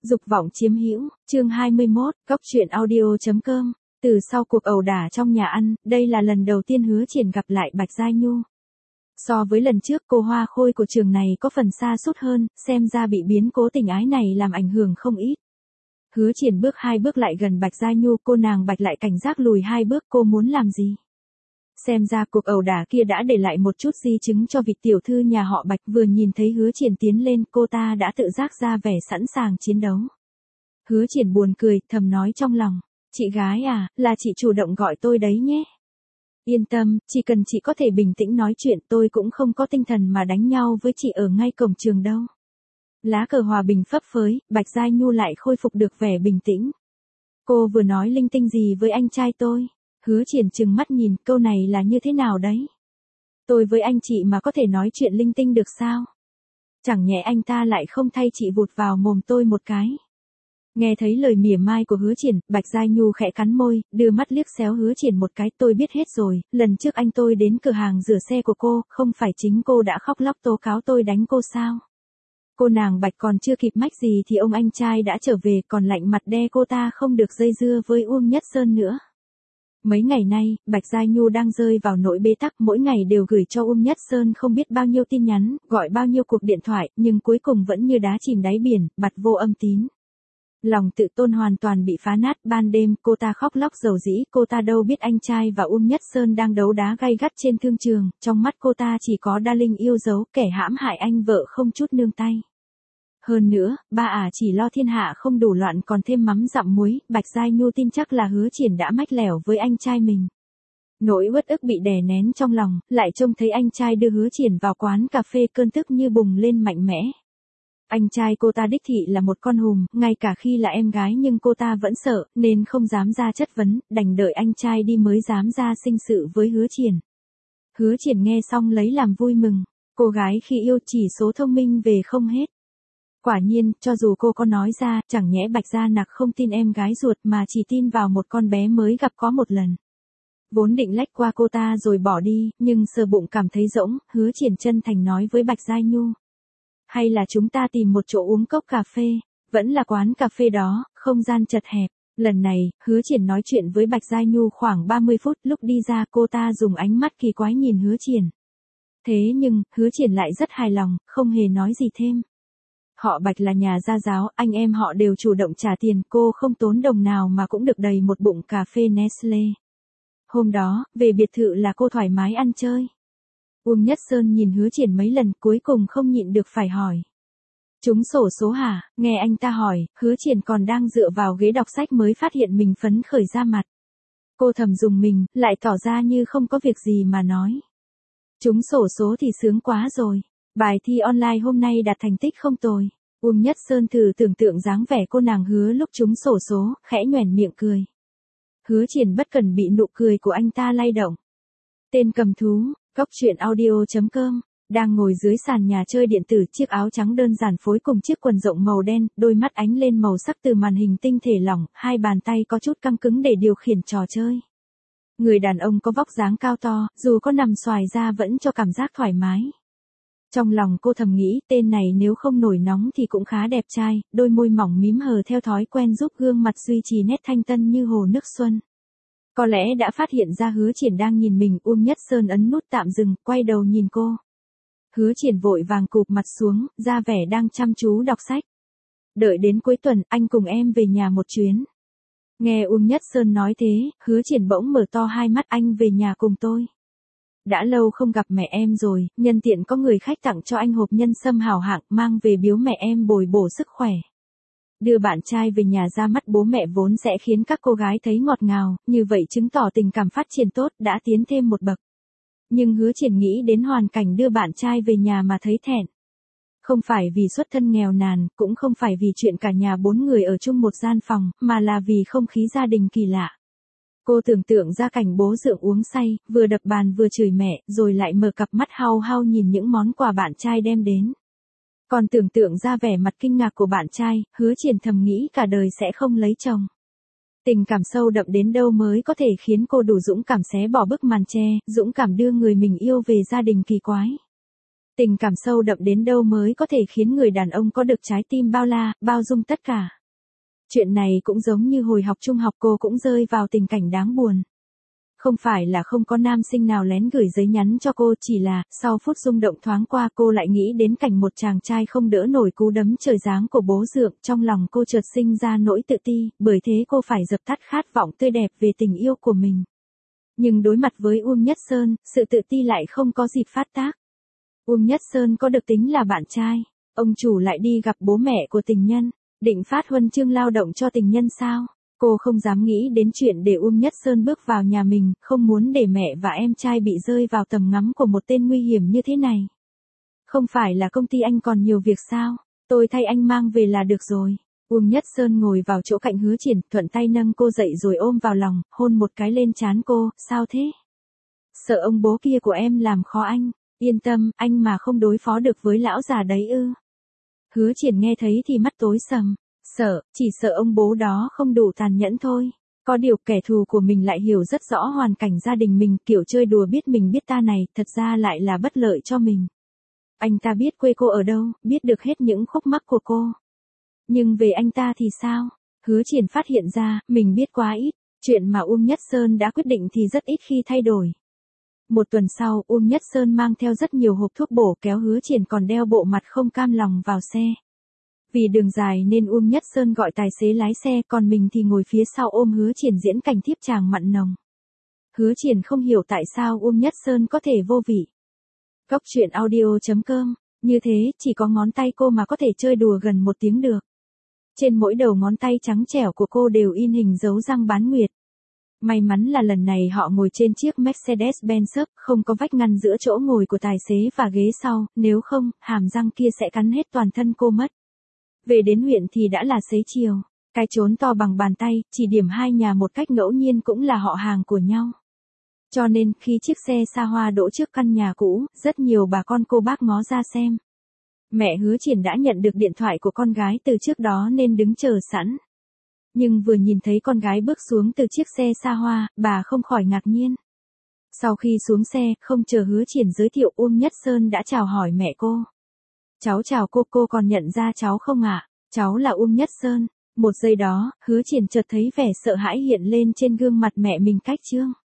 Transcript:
Dục vọng chiếm hữu, chương 21, Góc truyện audio.com. Từ sau cuộc ẩu đả trong nhà ăn, đây là lần đầu tiên Hứa Triển gặp lại Bạch Giai Nhu. So với lần trước, cô hoa khôi của trường này có phần xa sút hơn, xem ra bị biến cố tình ái này làm ảnh hưởng không ít. Hứa Triển bước 2 bước lại gần Bạch Giai Nhu, cô nàng Bạch lại cảnh giác lùi 2 bước, cô muốn làm gì? Xem ra cuộc ẩu đả kia đã để lại một chút di chứng cho vị tiểu thư nhà họ Bạch, vừa nhìn thấy Hứa Triển tiến lên, cô ta đã tự giác ra vẻ sẵn sàng chiến đấu. Hứa Triển buồn cười, thầm nói trong lòng, chị gái à, là chị chủ động gọi tôi đấy nhé. Yên tâm, chỉ cần chị có thể bình tĩnh nói chuyện, tôi cũng không có tinh thần mà đánh nhau với chị ở ngay cổng trường đâu. Lá cờ hòa bình phấp phới, Bạch Giai Nhu lại khôi phục được vẻ bình tĩnh. Cô vừa nói linh tinh gì với anh trai tôi? Hứa Triển trừng mắt nhìn, câu này là như thế nào đấy? Tôi với anh chị mà có thể nói chuyện linh tinh được sao? Chẳng nhẽ anh ta lại không thay chị vụt vào mồm tôi một cái. Nghe thấy lời mỉa mai của Hứa Triển, Bạch Giai Nhu khẽ cắn môi, đưa mắt liếc xéo Hứa Triển một cái, tôi biết hết rồi, lần trước anh tôi đến cửa hàng rửa xe của cô, không phải chính cô đã khóc lóc tố cáo tôi đánh cô sao? Cô nàng Bạch còn chưa kịp mách gì thì ông anh trai đã trở về, còn lạnh mặt đe cô ta không được dây dưa với Uông Nhất Sơn nữa. Mấy ngày nay, Bạch Giai Nhu đang rơi vào nỗi bế tắc, mỗi ngày đều gửi cho Uông Nhất Sơn không biết bao nhiêu tin nhắn, gọi bao nhiêu cuộc điện thoại, nhưng cuối cùng vẫn như đá chìm đáy biển, bặt vô âm tín. Lòng tự tôn hoàn toàn bị phá nát, ban đêm cô ta khóc lóc dầu dĩ, cô ta đâu biết anh trai và Uông Nhất Sơn đang đấu đá gay gắt trên thương trường, trong mắt cô ta chỉ có đa linh yêu dấu, kẻ hãm hại anh vợ không chút nương tay. Hơn nữa, ba chỉ lo thiên hạ không đủ loạn còn thêm mắm dặm muối, Bạch Giai Nhu tin chắc là Hứa Triển đã mách lẻo với anh trai mình. Nỗi uất ức bị đè nén trong lòng, lại trông thấy anh trai đưa Hứa Triển vào quán cà phê, cơn tức như bùng lên mạnh mẽ. Anh trai cô ta đích thị là một con hùm, ngay cả khi là em gái nhưng cô ta vẫn sợ, nên không dám ra chất vấn, đành đợi anh trai đi mới dám ra sinh sự với Hứa Triển. Hứa Triển nghe xong lấy làm vui mừng, cô gái khi yêu chỉ số thông minh về không hết. Quả nhiên, cho dù cô có nói ra, chẳng nhẽ Bạch Gia Nặc không tin em gái ruột mà chỉ tin vào một con bé mới gặp có một lần. Vốn định lách qua cô ta rồi bỏ đi, nhưng sờ bụng cảm thấy rỗng, Hứa Triển chân thành nói với Bạch Giai Nhu. Hay là chúng ta tìm một chỗ uống cốc cà phê, vẫn là quán cà phê đó, không gian chật hẹp. Lần này, Hứa Triển nói chuyện với Bạch Giai Nhu khoảng 30 phút, lúc đi ra cô ta dùng ánh mắt kỳ quái nhìn Hứa Triển. Thế nhưng, Hứa Triển lại rất hài lòng, không hề nói gì thêm. Họ Bạch là nhà gia giáo, anh em họ đều chủ động trả tiền, cô không tốn đồng nào mà cũng được đầy một bụng cà phê Nestle. Hôm đó, về biệt thự là cô thoải mái ăn chơi. Uông Nhất Sơn nhìn Hứa Triển mấy lần, cuối cùng không nhịn được phải hỏi. Trúng xổ số hả? Nghe anh ta hỏi, Hứa Triển còn đang dựa vào ghế đọc sách mới phát hiện mình phấn khởi ra mặt. Cô thầm dùng mình, lại tỏ ra như không có việc gì mà nói. Trúng xổ số thì sướng quá rồi. Bài thi online hôm nay đạt thành tích không tồi. Uông Nhất Sơn thử tưởng tượng dáng vẻ cô nàng Hứa lúc trúng xổ số, khẽ nhoẻn miệng cười. Hứa Triển bất cần bị nụ cười của anh ta lay động. Tên cầm thú, Góc truyện audio.com, đang ngồi dưới sàn nhà chơi điện tử, chiếc áo trắng đơn giản phối cùng chiếc quần rộng màu đen, đôi mắt ánh lên màu sắc từ màn hình tinh thể lỏng, hai bàn tay có chút căng cứng để điều khiển trò chơi. Người đàn ông có vóc dáng cao to, dù có nằm xoài ra vẫn cho cảm giác thoải mái. Trong lòng cô thầm nghĩ, tên này nếu không nổi nóng thì cũng khá đẹp trai, đôi môi mỏng mím hờ theo thói quen giúp gương mặt duy trì nét thanh tân như hồ nước xuân. Có lẽ đã phát hiện ra Hứa Triển đang nhìn mình, Uông Nhất Sơn ấn nút tạm dừng, quay đầu nhìn cô. Hứa Triển vội vàng cụp mặt xuống, ra vẻ đang chăm chú đọc sách. Đợi đến cuối tuần, anh cùng em về nhà một chuyến. Nghe Uông Nhất Sơn nói thế, Hứa Triển bỗng mở to hai mắt, anh về nhà cùng tôi. Đã lâu không gặp mẹ em rồi, nhân tiện có người khách tặng cho anh hộp nhân sâm hảo hạng, mang về biếu mẹ em bồi bổ sức khỏe. Đưa bạn trai về nhà ra mắt bố mẹ vốn sẽ khiến các cô gái thấy ngọt ngào, như vậy chứng tỏ tình cảm phát triển tốt, đã tiến thêm một bậc. Nhưng Hứa Triển nghĩ đến hoàn cảnh đưa bạn trai về nhà mà thấy thẹn. Không phải vì xuất thân nghèo nàn, cũng không phải vì chuyện cả nhà 4 người ở chung một gian phòng, mà là vì không khí gia đình kỳ lạ. Cô tưởng tượng ra cảnh bố dượng uống say, vừa đập bàn vừa chửi mẹ, rồi lại mở cặp mắt hau hau nhìn những món quà bạn trai đem đến. Còn tưởng tượng ra vẻ mặt kinh ngạc của bạn trai, Hứa Triển thầm nghĩ cả đời sẽ không lấy chồng. Tình cảm sâu đậm đến đâu mới có thể khiến cô đủ dũng cảm xé bỏ bức màn che, dũng cảm đưa người mình yêu về gia đình kỳ quái. Tình cảm sâu đậm đến đâu mới có thể khiến người đàn ông có được trái tim bao la, bao dung tất cả. Chuyện này cũng giống như hồi học trung học cô cũng rơi vào tình cảnh đáng buồn. Không phải là không có nam sinh nào lén gửi giấy nhắn cho cô, chỉ là, sau phút rung động thoáng qua cô lại nghĩ đến cảnh một chàng trai không đỡ nổi cú đấm trời giáng của bố dượng, trong lòng cô chợt sinh ra nỗi tự ti, bởi thế cô phải dập tắt khát vọng tươi đẹp về tình yêu của mình. Nhưng đối mặt với Uông Nhất Sơn, sự tự ti lại không có dịp phát tác. Uông Nhất Sơn có được tính là bạn trai, ông chủ lại đi gặp bố mẹ của tình nhân, định phát huân chương lao động cho tình nhân sao? Cô không dám nghĩ đến chuyện để Uông Nhất Sơn bước vào nhà mình, không muốn để mẹ và em trai bị rơi vào tầm ngắm của một tên nguy hiểm như thế này. Không phải là công ty anh còn nhiều việc sao? Tôi thay anh mang về là được rồi. Uông Nhất Sơn ngồi vào chỗ cạnh Hứa Triển, thuận tay nâng cô dậy rồi ôm vào lòng, hôn một cái lên trán cô, sao thế? Sợ ông bố kia của em làm khó anh, yên tâm, anh mà không đối phó được với lão già đấy ư. Hứa Triển nghe thấy thì mắt tối sầm. Sợ, chỉ sợ ông bố đó không đủ tàn nhẫn thôi. Có điều kẻ thù của mình lại hiểu rất rõ hoàn cảnh gia đình mình, kiểu chơi đùa biết mình biết ta này, thật ra lại là bất lợi cho mình. Anh ta biết quê cô ở đâu, biết được hết những khúc mắc của cô. Nhưng về anh ta thì sao? Hứa Triển phát hiện ra, mình biết quá ít, chuyện mà Uông Nhất Sơn đã quyết định thì rất ít khi thay đổi. Một tuần sau, Uông Nhất Sơn mang theo rất nhiều hộp thuốc bổ kéo Hứa Triển còn đeo bộ mặt không cam lòng vào xe. Vì đường dài nên Uông Nhất Sơn gọi tài xế lái xe, còn mình thì ngồi phía sau ôm Hứa Triển diễn cảnh thiếp chàng mặn nồng. Hứa Triển không hiểu tại sao Uông Nhất Sơn có thể vô vị. Góc truyện audio.com, như thế, chỉ có ngón tay cô mà có thể chơi đùa gần 1 tiếng được. Trên mỗi đầu ngón tay trắng trẻo của cô đều in hình dấu răng bán nguyệt. May mắn là lần này họ ngồi trên chiếc Mercedes-Benz SUV, không có vách ngăn giữa chỗ ngồi của tài xế và ghế sau, nếu không, hàm răng kia sẽ cắn hết toàn thân cô mất. Về đến huyện thì đã là xế chiều, cái chốn to bằng bàn tay, chỉ điểm hai nhà một cách ngẫu nhiên cũng là họ hàng của nhau. Cho nên, khi chiếc xe xa hoa đỗ trước căn nhà cũ, rất nhiều bà con cô bác ngó ra xem. Mẹ Hứa Triển đã nhận được điện thoại của con gái từ trước đó nên đứng chờ sẵn. Nhưng vừa nhìn thấy con gái bước xuống từ chiếc xe xa hoa, bà không khỏi ngạc nhiên. Sau khi xuống xe, không chờ Hứa Triển giới thiệu, Uông Nhất Sơn đã chào hỏi mẹ cô. Cháu chào cô còn nhận ra cháu không ạ? Cháu là Uông Nhất Sơn. Một giây đó, Hứa Triển chợt thấy vẻ sợ hãi hiện lên trên gương mặt mẹ mình cách trương.